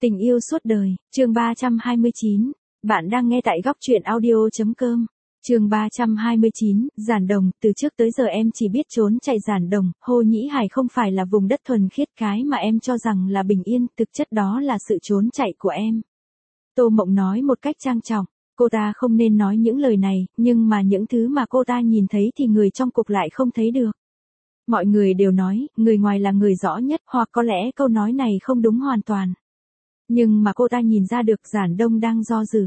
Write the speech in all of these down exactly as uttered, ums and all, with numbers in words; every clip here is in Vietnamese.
Tình yêu suốt đời, chương ba trăm hai mươi chín. Bạn đang nghe tại góc truyện audio.com. Chương ba trăm hai mươi chín, Giản Đồng, từ trước tới giờ em chỉ biết trốn chạy Giản Đồng, Hồ Nhĩ Hải không phải là vùng đất thuần khiết cái mà em cho rằng là bình yên, thực chất đó là sự trốn chạy của em. Tô Mộng nói một cách trang trọng, cô ta không nên nói những lời này, nhưng mà những thứ mà cô ta nhìn thấy thì người trong cuộc lại không thấy được. Mọi người đều nói, người ngoài là người rõ nhất, hoặc có lẽ câu nói này không đúng hoàn toàn. Nhưng mà cô ta nhìn ra được Giản Đông đang do dự.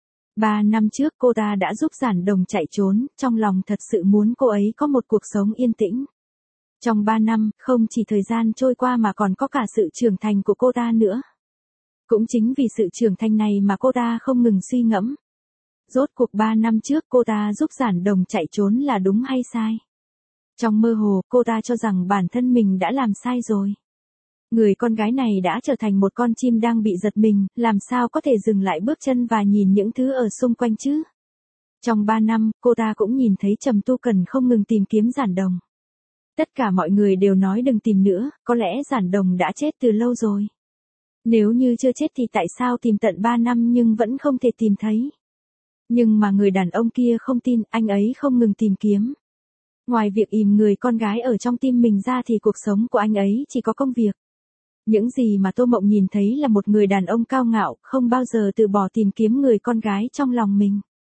Ba năm trước cô ta đã giúp Giản Đồng chạy trốn, trong lòng thật sự muốn cô ấy có một cuộc sống yên tĩnh. Trong ba năm, không chỉ thời gian trôi qua mà còn có cả sự trưởng thành của cô ta nữa. Cũng chính vì sự trưởng thành này mà cô ta không ngừng suy ngẫm. Rốt cuộc ba năm trước cô ta giúp Giản Đồng chạy trốn là đúng hay sai? Trong mơ hồ, cô ta cho rằng bản thân mình đã làm sai rồi. Người con gái này đã trở thành một con chim đang bị giật mình, làm sao có thể dừng lại bước chân và nhìn những thứ ở xung quanh chứ? Trong ba năm, cô ta cũng nhìn thấy Trầm Tu Cần không ngừng tìm kiếm Giản Đồng. Tất cả mọi người đều nói đừng tìm nữa, có lẽ Giản Đồng đã chết từ lâu rồi. Nếu như chưa chết thì tại sao tìm tận ba năm nhưng vẫn không thể tìm thấy? Nhưng mà người đàn ông kia không tin, anh ấy không ngừng tìm kiếm. Ngoài việc ìm người con gái ở trong tim mình ra thì cuộc sống của anh ấy chỉ có công việc. Những gì mà Tô Mộng nhìn thấy là một người đàn ông cao ngạo, không bao giờ từ bỏ tìm kiếm người con gái trong lòng mình.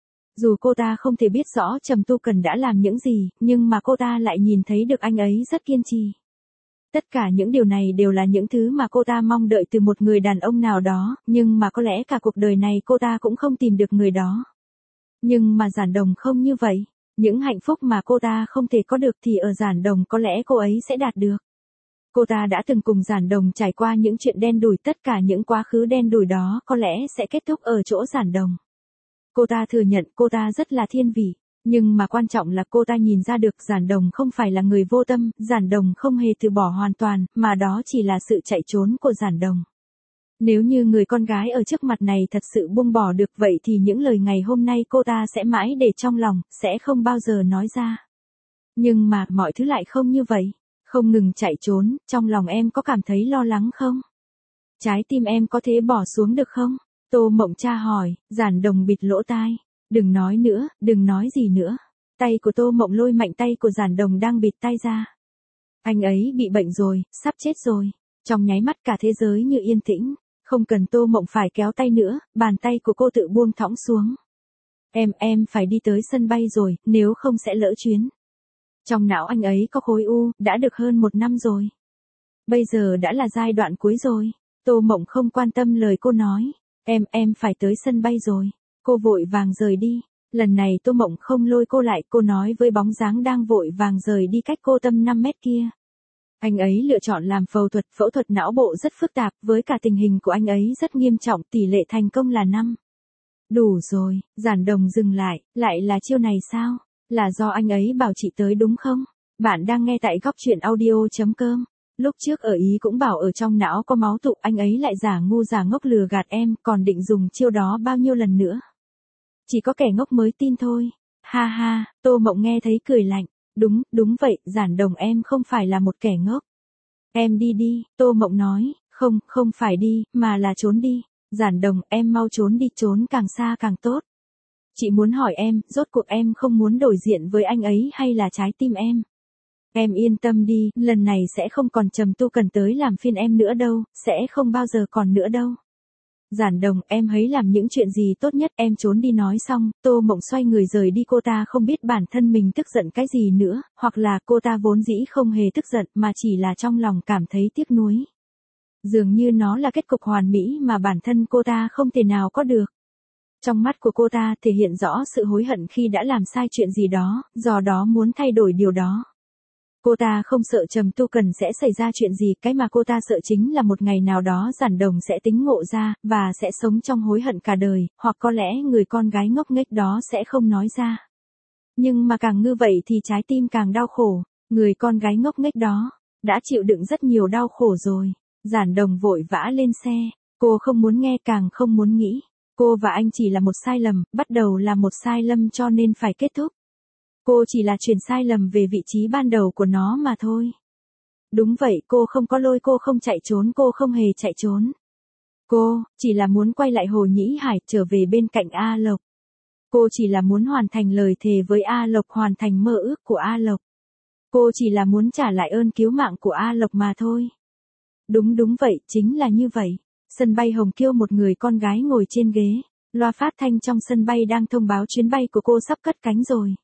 Dù cô ta không thể biết rõ Trầm Tu Cần đã làm những gì, nhưng mà cô ta lại nhìn thấy được anh ấy rất kiên trì. Tất cả những điều này đều là những thứ mà cô ta mong đợi từ một người đàn ông nào đó, nhưng mà có lẽ cả cuộc đời này cô ta cũng không tìm được người đó. Nhưng mà Giản Đồng không như vậy. Những hạnh phúc mà cô ta không thể có được thì ở Giản Đồng có lẽ cô ấy sẽ đạt được. Cô ta đã từng cùng Giản Đồng trải qua những chuyện đen đủi, tất cả những quá khứ đen đủi đó có lẽ sẽ kết thúc ở chỗ Giản Đồng. Cô ta thừa nhận cô ta rất là thiên vị, nhưng mà quan trọng là cô ta nhìn ra được Giản Đồng không phải là người vô tâm, Giản Đồng không hề từ bỏ hoàn toàn, mà đó chỉ là sự chạy trốn của Giản Đồng. Nếu như người con gái ở trước mặt này thật sự buông bỏ được vậy thì những lời ngày hôm nay cô ta sẽ mãi để trong lòng, sẽ không bao giờ nói ra. Nhưng mà mọi thứ lại không như vậy. Không ngừng chạy trốn, trong lòng em có cảm thấy lo lắng không? Trái tim em có thể bỏ xuống được không? Tô Mộng tra hỏi, Giản Đồng bịt lỗ tai. Đừng nói nữa, đừng nói gì nữa. Tay của Tô Mộng lôi mạnh tay của Giản Đồng đang bịt tai ra. Anh ấy bị bệnh rồi, sắp chết rồi. Trong nháy mắt cả thế giới như yên tĩnh. Không cần Tô Mộng phải kéo tay nữa, bàn tay của cô tự buông thõng xuống. Em, em phải đi tới sân bay rồi, nếu không sẽ lỡ chuyến. Trong não anh ấy có khối u, đã được hơn một năm rồi. Bây giờ đã là giai đoạn cuối rồi. Tô Mộng không quan tâm lời cô nói. Em, em phải tới sân bay rồi. Cô vội vàng rời đi. Lần này Tô Mộng không lôi cô lại, cô nói với bóng dáng đang vội vàng rời đi cách cô tầm năm mét kia. Anh ấy lựa chọn làm phẫu thuật, phẫu thuật não bộ rất phức tạp, với cả tình hình của anh ấy rất nghiêm trọng, tỷ lệ thành công là năm. Đủ rồi, Giản Đồng dừng lại, lại là chiêu này sao? Là do anh ấy bảo chị tới đúng không? Bạn đang nghe tại góc truyện audio.com. Lúc trước ở Ý cũng bảo ở trong não có máu tụ, anh ấy lại giả ngu giả ngốc lừa gạt em, còn định dùng chiêu đó bao nhiêu lần nữa. Chỉ có kẻ ngốc mới tin thôi. Ha ha, Tô Mộng nghe thấy cười lạnh. Đúng, đúng vậy, Giản Đồng em không phải là một kẻ ngốc. Em đi đi, Tô Mộng nói, không, không phải đi, mà là trốn đi. Giản Đồng, em mau trốn đi, trốn càng xa càng tốt. Chị muốn hỏi em, rốt cuộc em không muốn đổi diện với anh ấy hay là trái tim em? Em yên tâm đi, lần này sẽ không còn Trầm Tu Cần tới làm phiền em nữa đâu, sẽ không bao giờ còn nữa đâu. Giản Đồng, em hãy làm những chuyện gì tốt nhất, em trốn đi. Nói xong, Tô Mộng xoay người rời đi. Cô ta không biết bản thân mình tức giận cái gì nữa, hoặc là cô ta vốn dĩ không hề tức giận mà chỉ là trong lòng cảm thấy tiếc nuối. Dường như nó là kết cục hoàn mỹ mà bản thân cô ta không thể nào có được. Trong mắt của cô ta thể hiện rõ sự hối hận khi đã làm sai chuyện gì đó, do đó muốn thay đổi điều đó. Cô ta không sợ Trầm Tu Cần sẽ xảy ra chuyện gì, cái mà cô ta sợ chính là một ngày nào đó Giản Đồng sẽ tính ngộ ra, và sẽ sống trong hối hận cả đời, hoặc có lẽ người con gái ngốc nghếch đó sẽ không nói ra. Nhưng mà càng như vậy thì trái tim càng đau khổ, người con gái ngốc nghếch đó, đã chịu đựng rất nhiều đau khổ rồi. Giản Đồng vội vã lên xe, cô không muốn nghe càng không muốn nghĩ. Cô và anh chỉ là một sai lầm, bắt đầu là một sai lầm cho nên phải kết thúc. Cô chỉ là chuyển sai lầm về vị trí ban đầu của nó mà thôi. Đúng vậy, cô không có lôi, cô không chạy trốn, cô không hề chạy trốn. Cô, chỉ là muốn quay lại Hồ Nhĩ Hải, trở về bên cạnh A Lộc. Cô chỉ là muốn hoàn thành lời thề với A Lộc, hoàn thành mơ ước của A Lộc. Cô chỉ là muốn trả lại ơn cứu mạng của A Lộc mà thôi. Đúng đúng vậy, chính là như vậy. Sân bay Hồng Kiêu, một người con gái ngồi trên ghế. Loa phát thanh trong sân bay đang thông báo chuyến bay của cô sắp cất cánh rồi.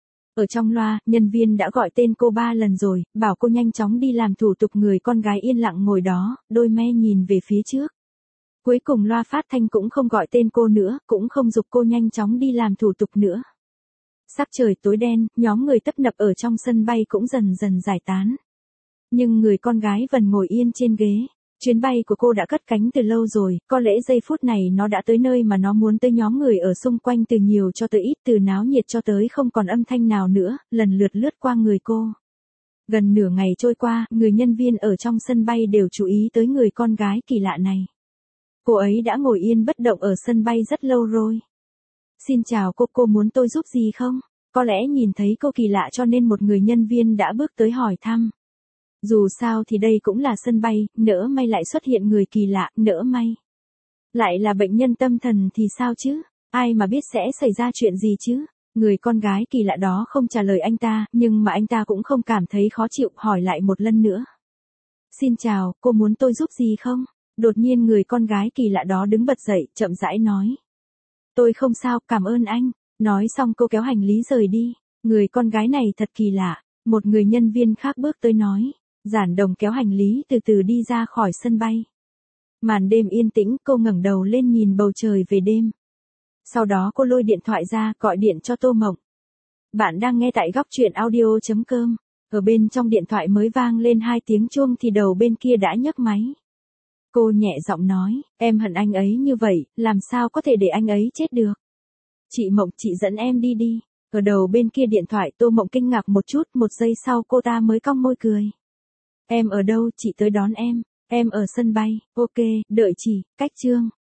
Ở trong loa, nhân viên đã gọi tên cô ba lần rồi, bảo cô nhanh chóng đi làm thủ tục. Người con gái yên lặng ngồi đó, đôi me nhìn về phía trước. Cuối cùng loa phát thanh cũng không gọi tên cô nữa, cũng không giục cô nhanh chóng đi làm thủ tục nữa. Sắc trời tối đen, nhóm người tấp nập ở trong sân bay cũng dần dần giải tán. Nhưng người con gái vẫn ngồi yên trên ghế. Chuyến bay của cô đã cất cánh từ lâu rồi, có lẽ giây phút này nó đã tới nơi mà nó muốn tới. Nhóm người ở xung quanh từ nhiều cho tới ít, từ náo nhiệt cho tới không còn âm thanh nào nữa, lần lượt lướt qua người cô. Gần nửa ngày trôi qua, người nhân viên ở trong sân bay đều chú ý tới người con gái kỳ lạ này. Cô ấy đã ngồi yên bất động ở sân bay rất lâu rồi. Xin chào cô, cô muốn tôi giúp gì không? Có lẽ nhìn thấy cô kỳ lạ cho nên một người nhân viên đã bước tới hỏi thăm. Dù sao thì đây cũng là sân bay, nỡ may lại xuất hiện người kỳ lạ, nỡ may. Lại là bệnh nhân tâm thần thì sao chứ? Ai mà biết sẽ xảy ra chuyện gì chứ? Người con gái kỳ lạ đó không trả lời anh ta, nhưng mà anh ta cũng không cảm thấy khó chịu, hỏi lại một lần nữa. Xin chào, cô muốn tôi giúp gì không? Đột nhiên người con gái kỳ lạ đó đứng bật dậy, chậm rãi nói. Tôi không sao, cảm ơn anh. Nói xong cô kéo hành lý rời đi. Người con gái này thật kỳ lạ. Một người nhân viên khác bước tới nói. Giản Đồng kéo hành lý từ từ đi ra khỏi sân bay. Màn đêm yên tĩnh, cô ngẩng đầu lên nhìn bầu trời về đêm. Sau đó cô lôi điện thoại ra, gọi điện cho Tô Mộng. Bạn đang nghe tại góc truyện audio chấm com. Ở bên trong điện thoại mới vang lên hai tiếng chuông thì đầu bên kia đã nhấc máy. Cô nhẹ giọng nói, em hận anh ấy như vậy, làm sao có thể để anh ấy chết được. Chị Mộng, chị dẫn em đi đi. Ở đầu bên kia điện thoại Tô Mộng kinh ngạc một chút, một giây sau cô ta mới cong môi cười. Em ở đâu, chị tới đón em. Em ở sân bay, ok, đợi chị, cách chương.